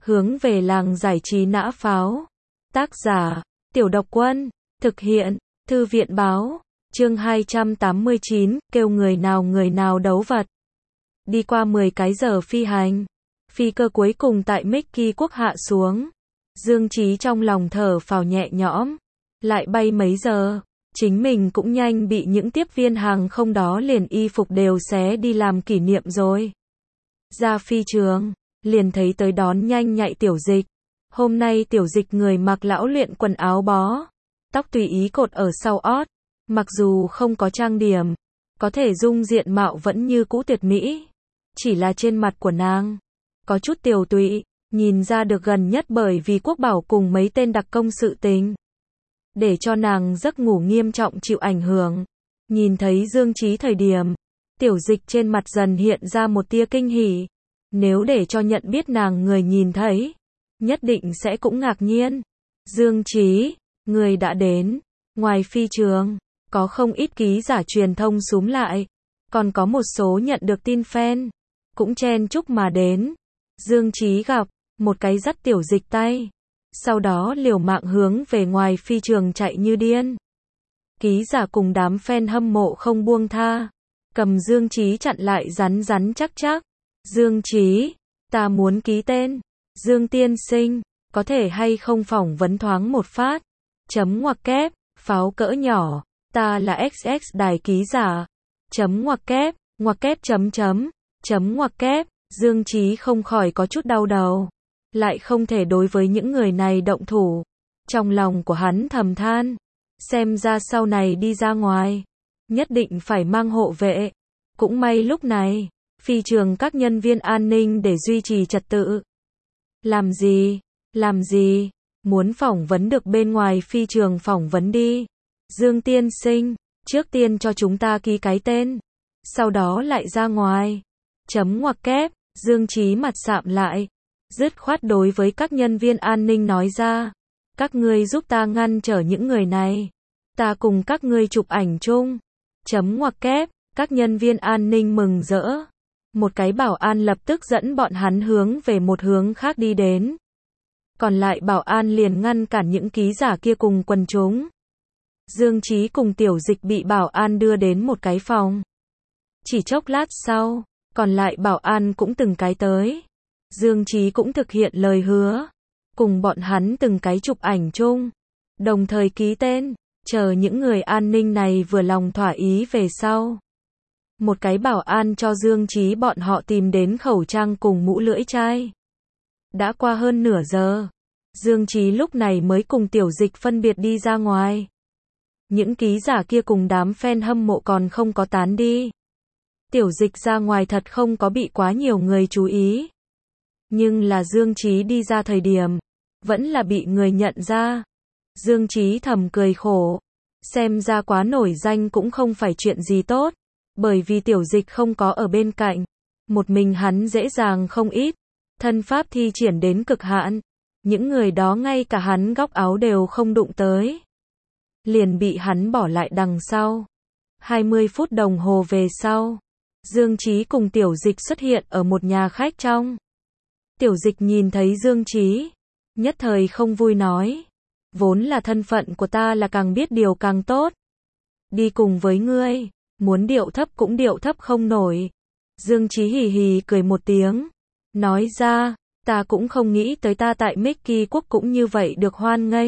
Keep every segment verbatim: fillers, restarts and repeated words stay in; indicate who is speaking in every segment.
Speaker 1: hướng về làng giải trí nã pháo. Tác giả, Tiểu Độc Quân, thực hiện, Thư viện Báo, chương hai trăm tám mươi chín, kêu người nào người nào đấu vật. Đi qua mười cái giờ phi hành, phi cơ cuối cùng tại Mickey Quốc hạ xuống. Dương Chí trong lòng thở phào nhẹ nhõm, lại bay mấy giờ, chính mình cũng nhanh bị những tiếp viên hàng không đó liền y phục đều xé đi làm kỷ niệm rồi. Ra phi trường, liền thấy tới đón nhanh nhạy Tiểu Dịch. Hôm nay Tiểu Dịch người mặc lão luyện quần áo bó, tóc tùy ý cột ở sau ót, mặc dù không có trang điểm, có thể dung diện mạo vẫn như cũ tuyệt mỹ. Chỉ là trên mặt của nàng có chút tiều tụy, nhìn ra được gần nhất bởi vì Quốc Bảo cùng mấy tên đặc công sự tình, để cho nàng giấc ngủ nghiêm trọng chịu ảnh hưởng. Nhìn thấy Dương Chí thời điểm, Tiểu Dịch trên mặt dần hiện ra một tia kinh hỉ. Nếu để cho nhận biết nàng người nhìn thấy, nhất định sẽ cũng ngạc nhiên. Dương Chí, người đã đến. Ngoài phi trường, có không ít ký giả truyền thông xúm lại, còn có một số nhận được tin fan cũng chen chúc mà đến. Dương Chí gặp một cái dắt Tiểu Dịch tay, sau đó liều mạng hướng về ngoài phi trường chạy như điên. Ký giả cùng đám fan hâm mộ không buông tha, cầm Dương Chí chặn lại rắn rắn chắc chắc. Dương Chí, ta muốn ký tên. Dương tiên sinh, có thể hay không phỏng vấn thoáng một phát? Chấm ngoặc kép, pháo cỡ nhỏ, ta là ích ích đài ký giả. Chấm ngoặc kép, ngoặc kép chấm chấm, chấm ngoặc kép. Dương Chí không khỏi có chút đau đầu, lại không thể đối với những người này động thủ. Trong lòng của hắn thầm than, xem ra sau này đi ra ngoài, nhất định phải mang hộ vệ. Cũng may lúc này, phi trường các nhân viên an ninh để duy trì trật tự. Làm gì? Làm gì? Muốn phỏng vấn được bên ngoài phi trường phỏng vấn đi. Dương tiên sinh, trước tiên cho chúng ta ký cái tên, sau đó lại ra ngoài. Chấm ngoặc kép, Dương Chí mặt sạm lại, dứt khoát đối với các nhân viên an ninh nói ra, các ngươi giúp ta ngăn trở những người này, ta cùng các ngươi chụp ảnh chung. Chấm ngoặc kép, các nhân viên an ninh mừng rỡ. Một cái bảo an lập tức dẫn bọn hắn hướng về một hướng khác đi đến. Còn lại bảo an liền ngăn cản những ký giả kia cùng quần chúng. Dương Chí cùng Tiểu Dịch bị bảo an đưa đến một cái phòng. Chỉ chốc lát sau, còn lại bảo an cũng từng cái tới. Dương Chí cũng thực hiện lời hứa, cùng bọn hắn từng cái chụp ảnh chung, đồng thời ký tên, chờ những người an ninh này vừa lòng thỏa ý về sau. Một cái bảo an cho Dương Chí bọn họ tìm đến khẩu trang cùng mũ lưỡi chai. Đã qua hơn nửa giờ, Dương Chí lúc này mới cùng Tiểu Dịch phân biệt đi ra ngoài. Những ký giả kia cùng đám fan hâm mộ còn không có tán đi. Tiểu Dịch ra ngoài thật không có bị quá nhiều người chú ý. Nhưng là Dương Chí đi ra thời điểm, vẫn là bị người nhận ra. Dương Chí thầm cười khổ, xem ra quá nổi danh cũng không phải chuyện gì tốt, bởi vì Tiểu Dịch không có ở bên cạnh, một mình hắn dễ dàng không ít, thân pháp thi triển đến cực hạn, những người đó ngay cả hắn góc áo đều không đụng tới, liền bị hắn bỏ lại đằng sau. hai mươi phút đồng hồ về sau, Dương Chí cùng Tiểu Dịch xuất hiện ở một nhà khách trong. Tiểu Dịch nhìn thấy Dương Chí, nhất thời không vui nói, vốn là thân phận của ta là càng biết điều càng tốt. Đi cùng với ngươi, muốn điệu thấp cũng điệu thấp không nổi. Dương Chí hì hì cười một tiếng, nói ra, ta cũng không nghĩ tới ta tại Mickey Quốc cũng như vậy được hoan nghênh.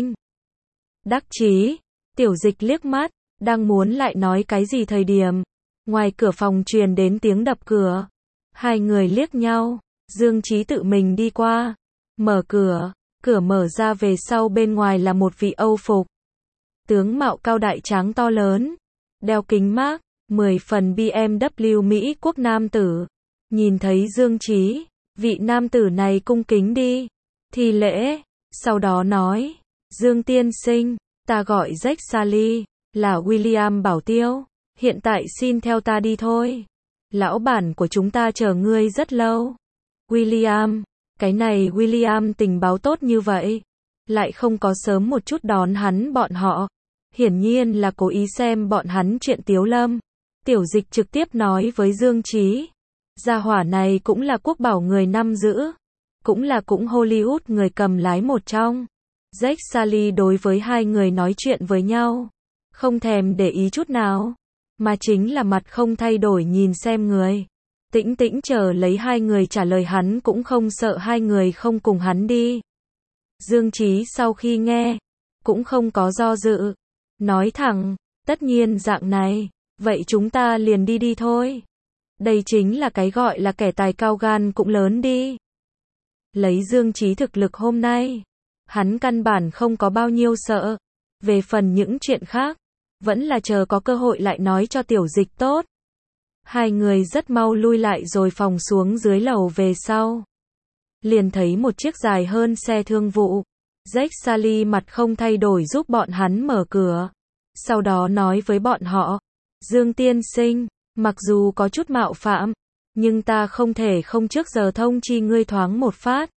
Speaker 1: Đắc chí, Tiểu Dịch liếc mắt, đang muốn lại nói cái gì thời điểm, ngoài cửa phòng truyền đến tiếng đập cửa. Hai người liếc nhau, Dương Chí tự mình đi qua, mở cửa, cửa mở ra về sau bên ngoài là một vị Âu phục. Tướng mạo cao đại tráng to lớn, đeo kính mác, mười phần B M W Mỹ Quốc nam tử. Nhìn thấy Dương Chí, vị nam tử này cung kính đi, thi lễ, sau đó nói, Dương tiên sinh, ta gọi Jack Sally, là William bảo tiêu, hiện tại xin theo ta đi thôi. Lão bản của chúng ta chờ ngươi rất lâu. William, cái này William tình báo tốt như vậy, lại không có sớm một chút đón hắn bọn họ. Hiển nhiên là cố ý xem bọn hắn chuyện Tiếu Lâm. Tiểu Dịch trực tiếp nói với Dương Chí, gia hỏa này cũng là Quốc Bảo người năm giữ, cũng là cũng Hollywood người cầm lái một trong. Jake Sully đối với hai người nói chuyện với nhau, không thèm để ý chút nào, mà chính là mặt không thay đổi nhìn xem người. Tĩnh tĩnh chờ lấy hai người trả lời, hắn cũng không sợ hai người không cùng hắn đi. Dương Chí sau khi nghe, cũng không có do dự, nói thẳng, tất nhiên dạng này, vậy chúng ta liền đi đi thôi. Đây chính là cái gọi là kẻ tài cao gan cũng lớn đi. Lấy Dương Chí thực lực hôm nay, hắn căn bản không có bao nhiêu sợ. Về phần những chuyện khác, vẫn là chờ có cơ hội lại nói cho Tiểu Dịch tốt. Hai người rất mau lui lại rồi phòng xuống dưới lầu về sau. Liền thấy một chiếc dài hơn xe thương vụ. Jake Sully mặt không thay đổi giúp bọn hắn mở cửa. Sau đó nói với bọn họ, Dương tiên sinh, mặc dù có chút mạo phạm, nhưng ta không thể không trước giờ thông chi ngươi thoáng một phát.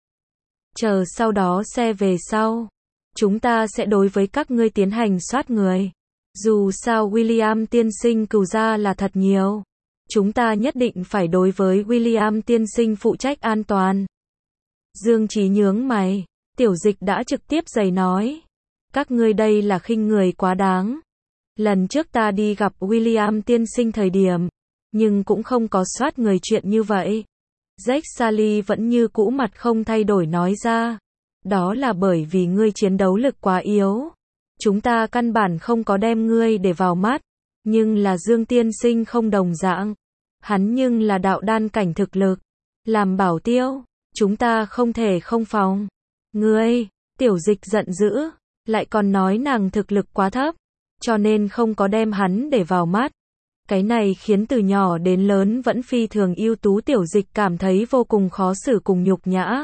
Speaker 1: Chờ sau đó xe về sau, chúng ta sẽ đối với các ngươi tiến hành soát người. Dù sao William tiên sinh cừu gia là thật nhiều. Chúng ta nhất định phải đối với William tiên sinh phụ trách an toàn. Dương Chí nhướng mày, Tiểu Dịch đã trực tiếp giày nói. Các ngươi đây là khinh người quá đáng. Lần trước ta đi gặp William tiên sinh thời điểm, nhưng cũng không có soát người chuyện như vậy. Jake Sully vẫn như cũ mặt không thay đổi nói ra. Đó là bởi vì ngươi chiến đấu lực quá yếu. Chúng ta căn bản không có đem ngươi để vào mắt. Nhưng là Dương tiên sinh không đồng dạng. Hắn nhưng là đạo đan cảnh thực lực. Làm bảo tiêu, chúng ta không thể không phòng. Ngươi, Tiểu Dịch giận dữ, lại còn nói nàng thực lực quá thấp, cho nên không có đem hắn để vào mắt. Cái này khiến từ nhỏ đến lớn vẫn phi thường ưu tú Tiểu Dịch cảm thấy vô cùng khó xử cùng nhục nhã.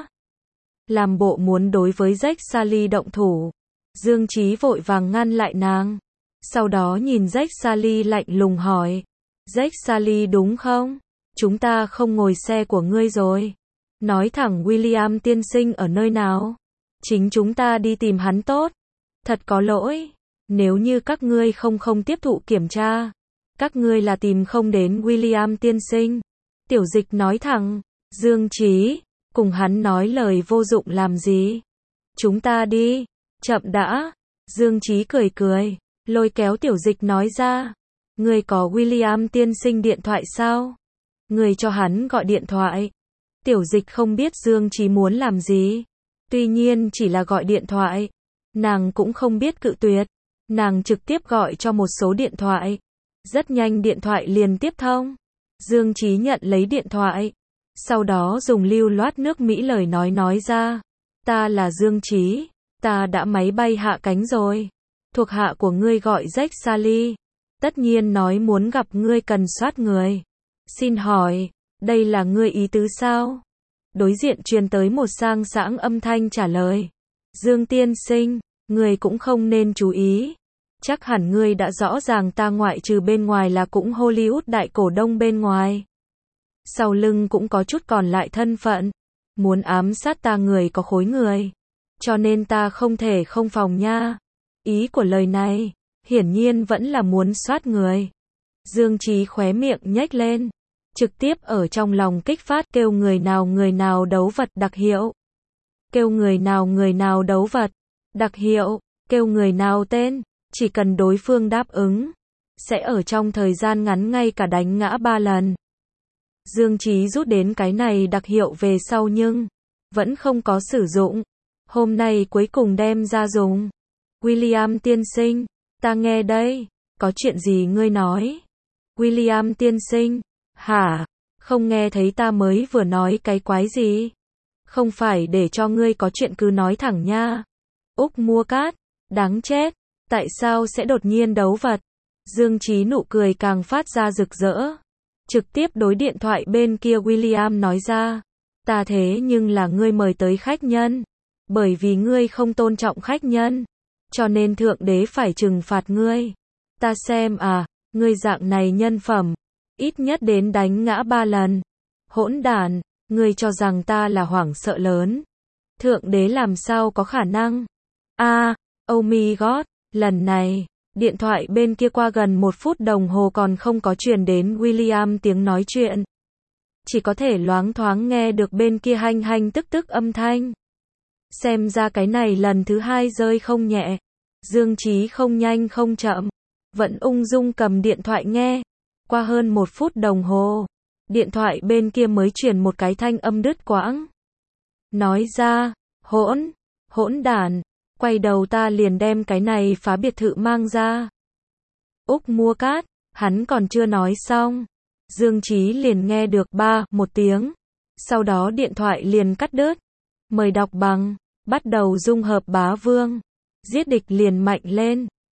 Speaker 1: Làm bộ muốn đối với Jake Sully động thủ. Dương Chí vội vàng ngăn lại nàng. Sau đó nhìn Jake Sully lạnh lùng hỏi. Jake Sully đúng không? Chúng ta không ngồi xe của ngươi rồi. Nói thẳng William tiên sinh ở nơi nào? Chính chúng ta đi tìm hắn tốt. Thật có lỗi. Nếu như các ngươi không không tiếp thụ kiểm tra, các ngươi là tìm không đến William tiên sinh. Tiểu Dịch nói thẳng. Dương Chí, cùng hắn nói lời vô dụng làm gì? Chúng ta đi. Chậm đã. Dương Chí cười cười, lôi kéo Tiểu Dịch nói ra. Ngươi có William tiên sinh điện thoại sao? Ngươi cho hắn gọi điện thoại. Tiểu Dịch không biết Dương Chí muốn làm gì. Tuy nhiên chỉ là gọi điện thoại. Nàng cũng không biết cự tuyệt. Nàng trực tiếp gọi cho một số điện thoại. Rất nhanh điện thoại liền tiếp thông. Dương Chí nhận lấy điện thoại. Sau đó dùng lưu loát nước Mỹ lời nói nói ra. Ta là Dương Chí. Ta đã máy bay hạ cánh rồi. Thuộc hạ của ngươi gọi Jake Sully. Tất nhiên nói muốn gặp ngươi cần soát người. Xin hỏi, đây là ngươi ý tứ sao? Đối diện truyền tới một sang sảng âm thanh trả lời. Dương tiên sinh, ngươi cũng không nên chú ý. Chắc hẳn ngươi đã rõ ràng ta ngoại trừ bên ngoài là cũng Hollywood đại cổ đông bên ngoài. Sau lưng cũng có chút còn lại thân phận. Muốn ám sát ta người có khối người. Cho nên ta không thể không phòng nha. Ý của lời này, hiển nhiên vẫn là muốn soát người. Dương Chí khóe miệng nhếch lên. Trực tiếp ở trong lòng kích phát kêu người nào người nào đấu vật đặc hiệu. Kêu người nào người nào đấu vật đặc hiệu. Kêu người nào tên. Chỉ cần đối phương đáp ứng, sẽ ở trong thời gian ngắn ngay cả đánh ngã ba lần. Dương Chí rút đến cái này đặc hiệu về sau nhưng vẫn không có sử dụng. Hôm nay cuối cùng đem ra dùng. William tiên sinh, ta nghe đây, có chuyện gì ngươi nói? William tiên sinh, hả? Không nghe thấy ta mới vừa nói cái quái gì? Không phải để cho ngươi có chuyện cứ nói thẳng nha. Úc mua cát, đáng chết. Tại sao sẽ đột nhiên đấu vật? Dương Chí nụ cười càng phát ra rực rỡ. Trực tiếp đối điện thoại bên kia William nói ra. Ta thế nhưng là ngươi mời tới khách nhân. Bởi vì ngươi không tôn trọng khách nhân. Cho nên thượng đế phải trừng phạt ngươi. Ta xem à, ngươi dạng này nhân phẩm. Ít nhất đến đánh ngã ba lần. Hỗn đản, ngươi cho rằng ta là hoảng sợ lớn. Thượng đế làm sao có khả năng? A, oh my god. Lần này, điện thoại bên kia qua gần một phút đồng hồ còn không có truyền đến William tiếng nói chuyện. chỉ có thể loáng thoáng nghe được bên kia hanh hanh tức tức âm thanh. Xem ra cái này lần thứ hai rơi không nhẹ. Dương Chí không nhanh không chậm, vẫn ung dung cầm điện thoại nghe. Qua hơn một phút đồng hồ, điện thoại bên kia mới truyền một cái thanh âm đứt quãng. Nói ra, hỗn, hỗn đản, quay đầu ta liền đem cái này phá biệt thự mang ra. Úc mua cát, hắn còn chưa nói xong. Dương Chí liền nghe được ba, một tiếng. Sau đó điện thoại liền cắt đứt. Mời đọc bằng, bắt đầu dung hợp bá vương. Giết địch liền mạnh lên.